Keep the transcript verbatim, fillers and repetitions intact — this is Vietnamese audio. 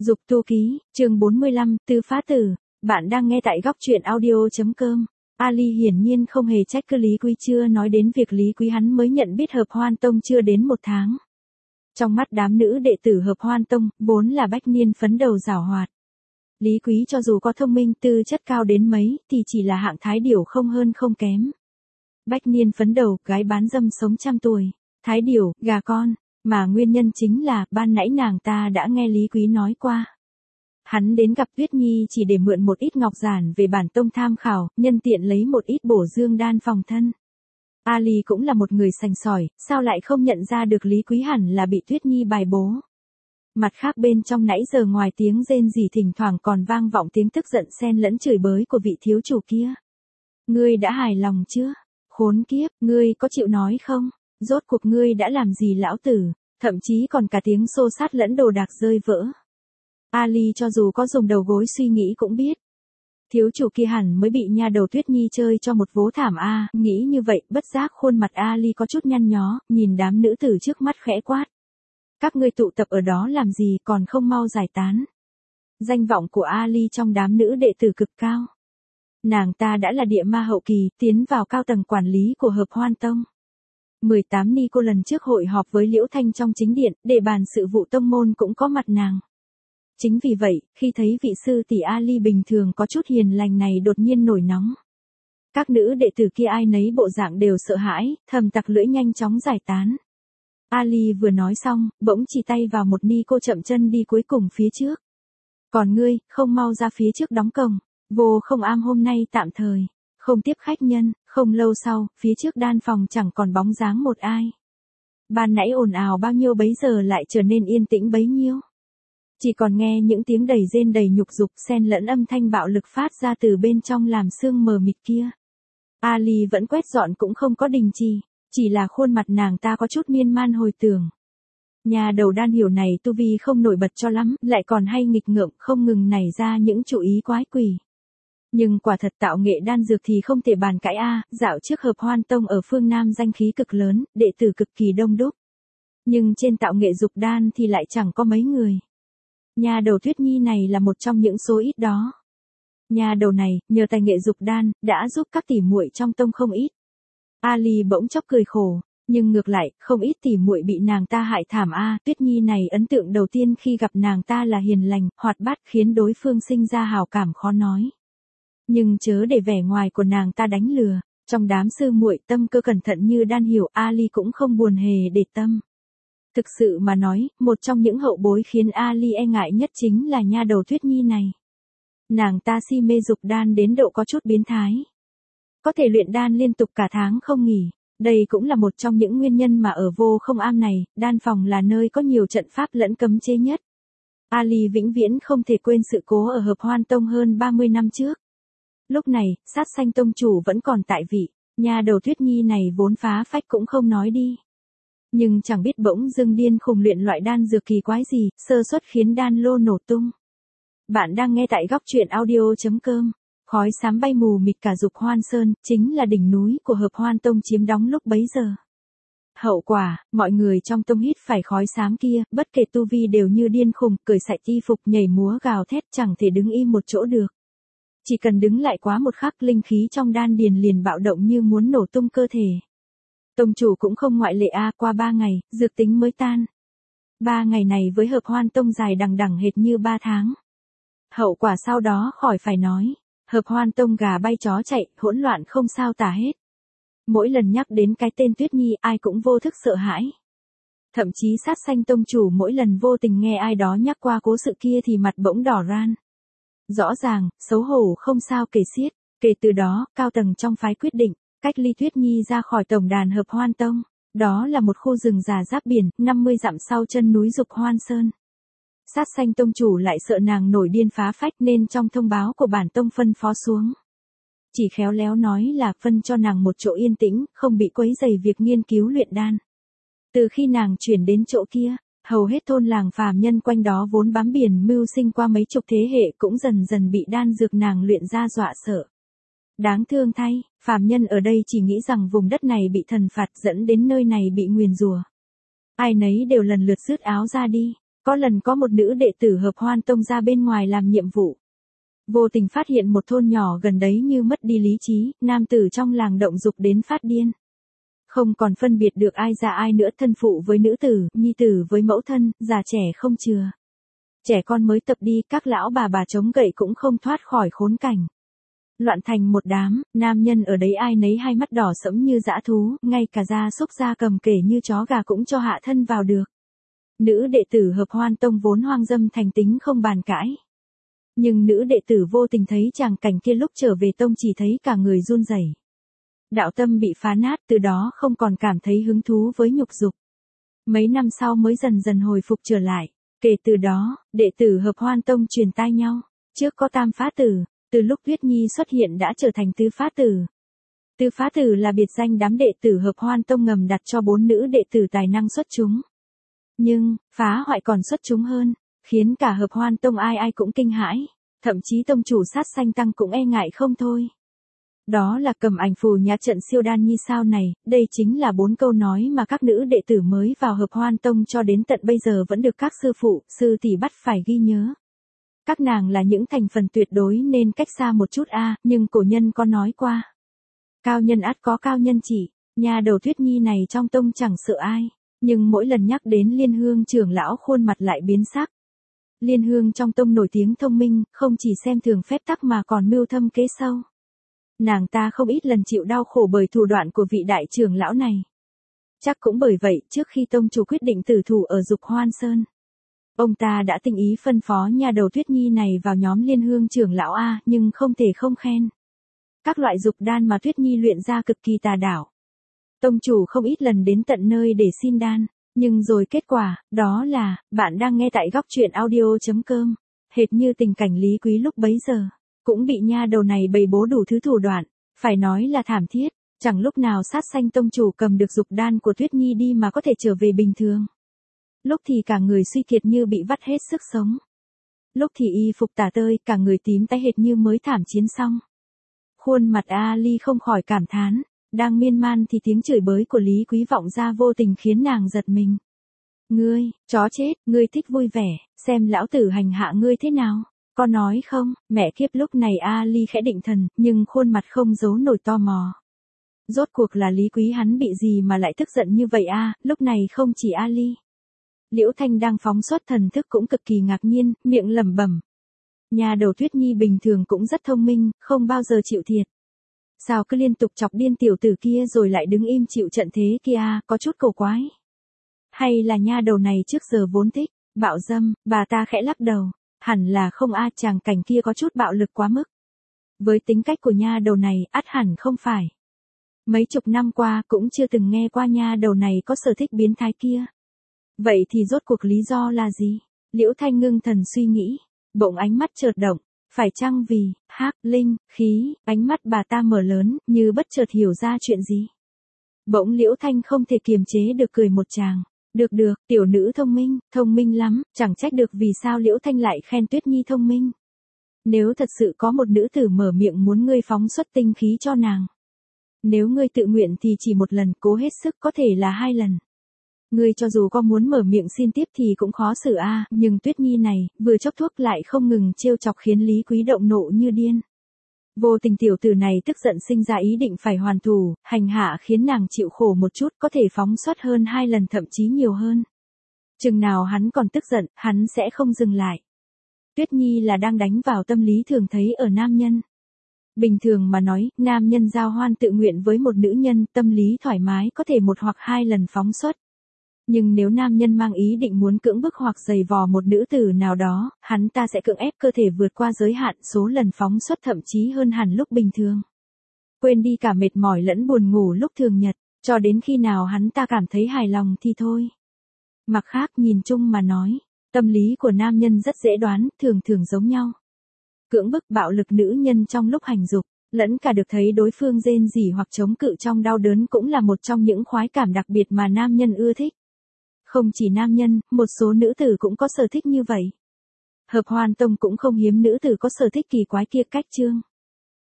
Dục tu ký, chương bốn mươi lăm, Tư Phá Tử. Bạn đang nghe tại góc truyện audio.com. Ali hiển nhiên không hề trách cứ Lý Quý chưa nói đến việc Lý Quý hắn mới nhận biết Hợp Hoan Tông chưa đến một tháng. Trong mắt đám nữ đệ tử Hợp Hoan Tông, vốn là bách niên phấn đầu giảo hoạt. Lý Quý cho dù có thông minh tư chất cao đến mấy, thì chỉ là hạng thái điểu không hơn không kém. Bách niên phấn đầu, gái bán dâm sống trăm tuổi. Thái điểu, gà con. Mà nguyên nhân chính là, ban nãy nàng ta đã nghe Lý Quý nói qua. Hắn đến gặp Tuyết Nhi chỉ để mượn một ít ngọc giản về bản tông tham khảo, nhân tiện lấy một ít bổ dương đan phòng thân. Ali cũng là một người sành sỏi, sao lại không nhận ra được Lý Quý hẳn là bị Tuyết Nhi bài bố. Mặt khác bên trong nãy giờ ngoài tiếng rên rỉ thỉnh thoảng còn vang vọng tiếng tức giận xen lẫn chửi bới của vị thiếu chủ kia. Ngươi đã hài lòng chưa? Khốn kiếp, ngươi có chịu nói không? Rốt cuộc ngươi đã làm gì lão tử, thậm chí còn cả tiếng xô sát lẫn đồ đạc rơi vỡ. Ali cho dù có dùng đầu gối suy nghĩ cũng biết. Thiếu chủ kia hẳn mới bị nha đầu Tuyết Nhi chơi cho một vố thảm a, nghĩ như vậy, bất giác khuôn mặt Ali có chút nhăn nhó, nhìn đám nữ tử trước mắt khẽ quát. Các ngươi tụ tập ở đó làm gì còn không mau giải tán. Danh vọng của Ali trong đám nữ đệ tử cực cao. Nàng ta đã là địa ma hậu kỳ, tiến vào cao tầng quản lý của Hợp Hoan Tông. mười tám ni cô lần trước hội họp với Liễu Thanh trong chính điện, để bàn sự vụ tông môn cũng có mặt nàng. Chính vì vậy, khi thấy vị sư tỷ Ali bình thường có chút hiền lành này đột nhiên nổi nóng. Các nữ đệ tử kia ai nấy bộ dạng đều sợ hãi, thầm tặc lưỡi nhanh chóng giải tán. Ali vừa nói xong, bỗng chỉ tay vào một ni cô chậm chân đi cuối cùng phía trước. Còn ngươi, không mau ra phía trước đóng cổng, vô không am hôm nay tạm thời. Không tiếp khách nhân, không lâu sau, phía trước đan phòng chẳng còn bóng dáng một ai. Ban nãy ồn ào bao nhiêu bấy giờ lại trở nên yên tĩnh bấy nhiêu. Chỉ còn nghe những tiếng đầy rên đầy nhục dục xen lẫn âm thanh bạo lực phát ra từ bên trong làm xương mờ mịt kia. Ali vẫn quét dọn cũng không có đình chỉ, chỉ là khuôn mặt nàng ta có chút miên man hồi tưởng. Nhà đầu đan hiểu này tu vi không nổi bật cho lắm, lại còn hay nghịch ngợm không ngừng nảy ra những chủ ý quái quỷ. Nhưng quả thật tạo nghệ đan dược thì không thể bàn cãi a, dạo trước Hợp Hoan Tông ở phương Nam danh khí cực lớn, đệ tử cực kỳ đông đúc. Nhưng trên tạo nghệ dục đan thì lại chẳng có mấy người. Nhà đầu Tuyết Nhi này là một trong những số ít đó. Nhà đầu này, nhờ tài nghệ dục đan, đã giúp các tỷ muội trong tông không ít. Ali bỗng chốc cười khổ, nhưng ngược lại, không ít tỷ muội bị nàng ta hại thảm a, Tuyết Nhi này ấn tượng đầu tiên khi gặp nàng ta là hiền lành, hoạt bát khiến đối phương sinh ra hào cảm khó nói. Nhưng chớ để vẻ ngoài của nàng ta đánh lừa, trong đám sư muội tâm cơ cẩn thận như đan hiểu, Ali cũng không buồn hề để tâm. Thực sự mà nói, một trong những hậu bối khiến Ali e ngại nhất chính là nha đầu Tuyết Nhi này. Nàng ta si mê dục đan đến độ có chút biến thái. Có thể luyện đan liên tục cả tháng không nghỉ, đây cũng là một trong những nguyên nhân mà ở vô không am này, đan phòng là nơi có nhiều trận pháp lẫn cấm chế nhất. Ali vĩnh viễn không thể quên sự cố ở Hợp Hoan Tông hơn ba mươi năm trước. Lúc này, Sát Sanh tông chủ vẫn còn tại vị, nhà đầu Tuyết Nhi này vốn phá phách cũng không nói đi. Nhưng chẳng biết bỗng dưng điên khùng luyện loại đan dược kỳ quái gì, sơ suất khiến đan lô nổ tung. Bạn đang nghe tại góc truyện audio.com. Khói xám bay mù mịt cả Dục Hoan Sơn, chính là đỉnh núi của Hợp Hoan Tông chiếm đóng lúc bấy giờ. Hậu quả, mọi người trong tông hít phải khói xám kia, bất kể tu vi đều như điên khùng, cởi sạch y phục nhảy múa gào thét chẳng thể đứng im một chỗ được. Chỉ cần đứng lại quá một khắc linh khí trong đan điền liền bạo động như muốn nổ tung cơ thể. Tông chủ cũng không ngoại lệ a, qua ba ngày, dược tính mới tan. Ba ngày này với Hợp Hoan Tông dài đằng đằng hệt như ba tháng. Hậu quả sau đó khỏi phải nói. Hợp Hoan Tông gà bay chó chạy, hỗn loạn không sao tả hết. Mỗi lần nhắc đến cái tên Tuyết Nhi ai cũng vô thức sợ hãi. Thậm chí Sát Sanh tông chủ mỗi lần vô tình nghe ai đó nhắc qua cố sự kia thì mặt bỗng đỏ ran. Rõ ràng, xấu hổ không sao kể xiết. Kể từ đó, cao tầng trong phái quyết định, cách ly Tuyết Nhi ra khỏi tổng đàn Hợp Hoan Tông. Đó là một khu rừng già giáp biển, năm mươi dặm sau chân núi Dục Hoan Sơn. Sát Sanh tông chủ lại sợ nàng nổi điên phá phách nên trong thông báo của bản tông phân phó xuống. Chỉ khéo léo nói là phân cho nàng một chỗ yên tĩnh, không bị quấy rầy việc nghiên cứu luyện đan. Từ khi nàng chuyển đến chỗ kia, hầu hết thôn làng phàm nhân quanh đó vốn bám biển mưu sinh qua mấy chục thế hệ cũng dần dần bị đan dược nàng luyện ra dọa sợ. Đáng thương thay, phàm nhân ở đây chỉ nghĩ rằng vùng đất này bị thần phạt dẫn đến nơi này bị nguyền rủa. Ai nấy đều lần lượt rứt áo ra đi. Có lần có một nữ đệ tử Hợp Hoan Tông ra bên ngoài làm nhiệm vụ. Vô tình phát hiện một thôn nhỏ gần đấy như mất đi lý trí, nam tử trong làng động dục đến phát điên. Không còn phân biệt được ai ra ai nữa, thân phụ với nữ tử, nhi tử với mẫu thân, già trẻ không chừa. Trẻ con mới tập đi, các lão bà bà chống gậy cũng không thoát khỏi khốn cảnh. Loạn thành một đám, nam nhân ở đấy ai nấy hai mắt đỏ sẫm như dã thú, ngay cả gia súc gia cầm kể như chó gà cũng cho hạ thân vào được. Nữ đệ tử Hợp Hoan Tông vốn hoang dâm thành tính không bàn cãi. Nhưng nữ đệ tử vô tình thấy chàng cảnh kia, lúc trở về tông chỉ thấy cả người run rẩy. Đạo tâm bị phá nát, từ đó không còn cảm thấy hứng thú với nhục dục. Mấy năm sau mới dần dần hồi phục trở lại. Kể từ đó, đệ tử Hợp Hoan Tông truyền tai nhau. Trước có tam phá tử, từ lúc Tuyết Nhi xuất hiện đã trở thành tứ phá tử. Tứ phá tử là biệt danh đám đệ tử Hợp Hoan Tông ngầm đặt cho bốn nữ đệ tử tài năng xuất chúng. Nhưng, phá hoại còn xuất chúng hơn, khiến cả Hợp Hoan Tông ai ai cũng kinh hãi, thậm chí tông chủ Sát Sanh Tăng cũng e ngại không thôi. Đó là Cầm Ảnh Phù Nhã Trận Siêu Đan Nhi sao này, đây chính là bốn câu nói mà các nữ đệ tử mới vào Hợp Hoan Tông cho đến tận bây giờ vẫn được các sư phụ, sư tỷ bắt phải ghi nhớ. Các nàng là những thành phần tuyệt đối nên cách xa một chút a, nhưng cổ nhân có nói qua. Cao nhân ắt có cao nhân chỉ, nhà đầu Tuyết Nhi này trong tông chẳng sợ ai, nhưng mỗi lần nhắc đến Liên Hương trưởng lão khuôn mặt lại biến sắc. Liên Hương trong tông nổi tiếng thông minh, không chỉ xem thường phép tắc mà còn mưu thâm kế sâu. Nàng ta không ít lần chịu đau khổ bởi thủ đoạn của vị đại trưởng lão này. Chắc cũng bởi vậy, trước khi tông chủ quyết định tử thủ ở Dục Hoan Sơn, ông ta đã tình ý phân phó nhà đầu Tuyết Nhi này vào nhóm Liên Hương trưởng lão A, nhưng không thể không khen. Các loại dục đan mà Tuyết Nhi luyện ra cực kỳ tà đảo. Tông chủ không ít lần đến tận nơi để xin đan, nhưng rồi kết quả, đó là, bạn đang nghe tại góc truyện audio.com, hệt như tình cảnh Lý Quý lúc bấy giờ, cũng bị nha đầu này bày bố đủ thứ thủ đoạn, phải nói là thảm thiết, chẳng lúc nào Sát Sanh tông chủ cầm được dục đan của Tuyết Nhi đi mà có thể trở về bình thường. Lúc thì cả người suy kiệt như bị vắt hết sức sống. Lúc thì y phục tả tơi, cả người tím tái hệt như mới thảm chiến xong. Khuôn mặt Ali không khỏi cảm thán, đang miên man thì tiếng chửi bới của Lý Quý vọng ra vô tình khiến nàng giật mình. Ngươi, chó chết, ngươi thích vui vẻ, xem lão tử hành hạ ngươi thế nào, có nói không? Mẹ kiếp, lúc này Ali khẽ định thần, nhưng khuôn mặt không giấu nổi tò mò. Rốt cuộc là Lý Quý hắn bị gì mà lại tức giận như vậy a? Lúc này không chỉ Ali, Liễu Thanh đang phóng xuất thần thức cũng cực kỳ ngạc nhiên, miệng lẩm bẩm. Nhà đầu Tuyết Nhi bình thường cũng rất thông minh, không bao giờ chịu thiệt. Sao cứ liên tục chọc điên tiểu tử kia rồi lại đứng im chịu trận thế kia, có chút cổ quái. Hay là nha đầu này trước giờ vốn thích bạo dâm? Bà ta khẽ lắc đầu, hẳn là không a, chàng cảnh kia có chút bạo lực quá mức. Với tính cách của nha đầu này, ắt hẳn không phải. Mấy chục năm qua cũng chưa từng nghe qua nha đầu này có sở thích biến thái kia. Vậy thì rốt cuộc lý do là gì? Liễu Thanh ngưng thần suy nghĩ, bỗng ánh mắt chợt động, phải chăng vì, hắc, linh, khí, ánh mắt bà ta mở lớn, như bất chợt hiểu ra chuyện gì. Bỗng Liễu Thanh không thể kiềm chế được cười một tràng. Được được, tiểu nữ thông minh, thông minh lắm, chẳng trách được vì sao Liễu Thanh lại khen Tuyết Nhi thông minh. Nếu thật sự có một nữ tử mở miệng muốn ngươi phóng xuất tinh khí cho nàng. Nếu ngươi tự nguyện thì chỉ một lần, cố hết sức có thể là hai lần. Ngươi cho dù có muốn mở miệng xin tiếp thì cũng khó xử a, nhưng Tuyết Nhi này, vừa chốc thuốc lại không ngừng trêu chọc khiến Lý Quý động nộ như điên. Vô tình tiểu tử này tức giận sinh ra ý định phải hoàn thù, hành hạ khiến nàng chịu khổ một chút, có thể phóng xuất hơn hai lần thậm chí nhiều hơn. Chừng nào hắn còn tức giận, hắn sẽ không dừng lại. Tuyết Nhi là đang đánh vào tâm lý thường thấy ở nam nhân. Bình thường mà nói, nam nhân giao hoan tự nguyện với một nữ nhân, tâm lý thoải mái có thể một hoặc hai lần phóng xuất. Nhưng nếu nam nhân mang ý định muốn cưỡng bức hoặc giày vò một nữ tử nào đó, hắn ta sẽ cưỡng ép cơ thể vượt qua giới hạn, số lần phóng xuất thậm chí hơn hẳn lúc bình thường. Quên đi cả mệt mỏi lẫn buồn ngủ lúc thường nhật, cho đến khi nào hắn ta cảm thấy hài lòng thì thôi. Mặt khác, nhìn chung mà nói, tâm lý của nam nhân rất dễ đoán, thường thường giống nhau. Cưỡng bức bạo lực nữ nhân trong lúc hành dục, lẫn cả được thấy đối phương rên rỉ hoặc chống cự trong đau đớn cũng là một trong những khoái cảm đặc biệt mà nam nhân ưa thích. Không chỉ nam nhân, một số nữ tử cũng có sở thích như vậy. Hợp Hoan Tông cũng không hiếm nữ tử có sở thích kỳ quái kia cách chương.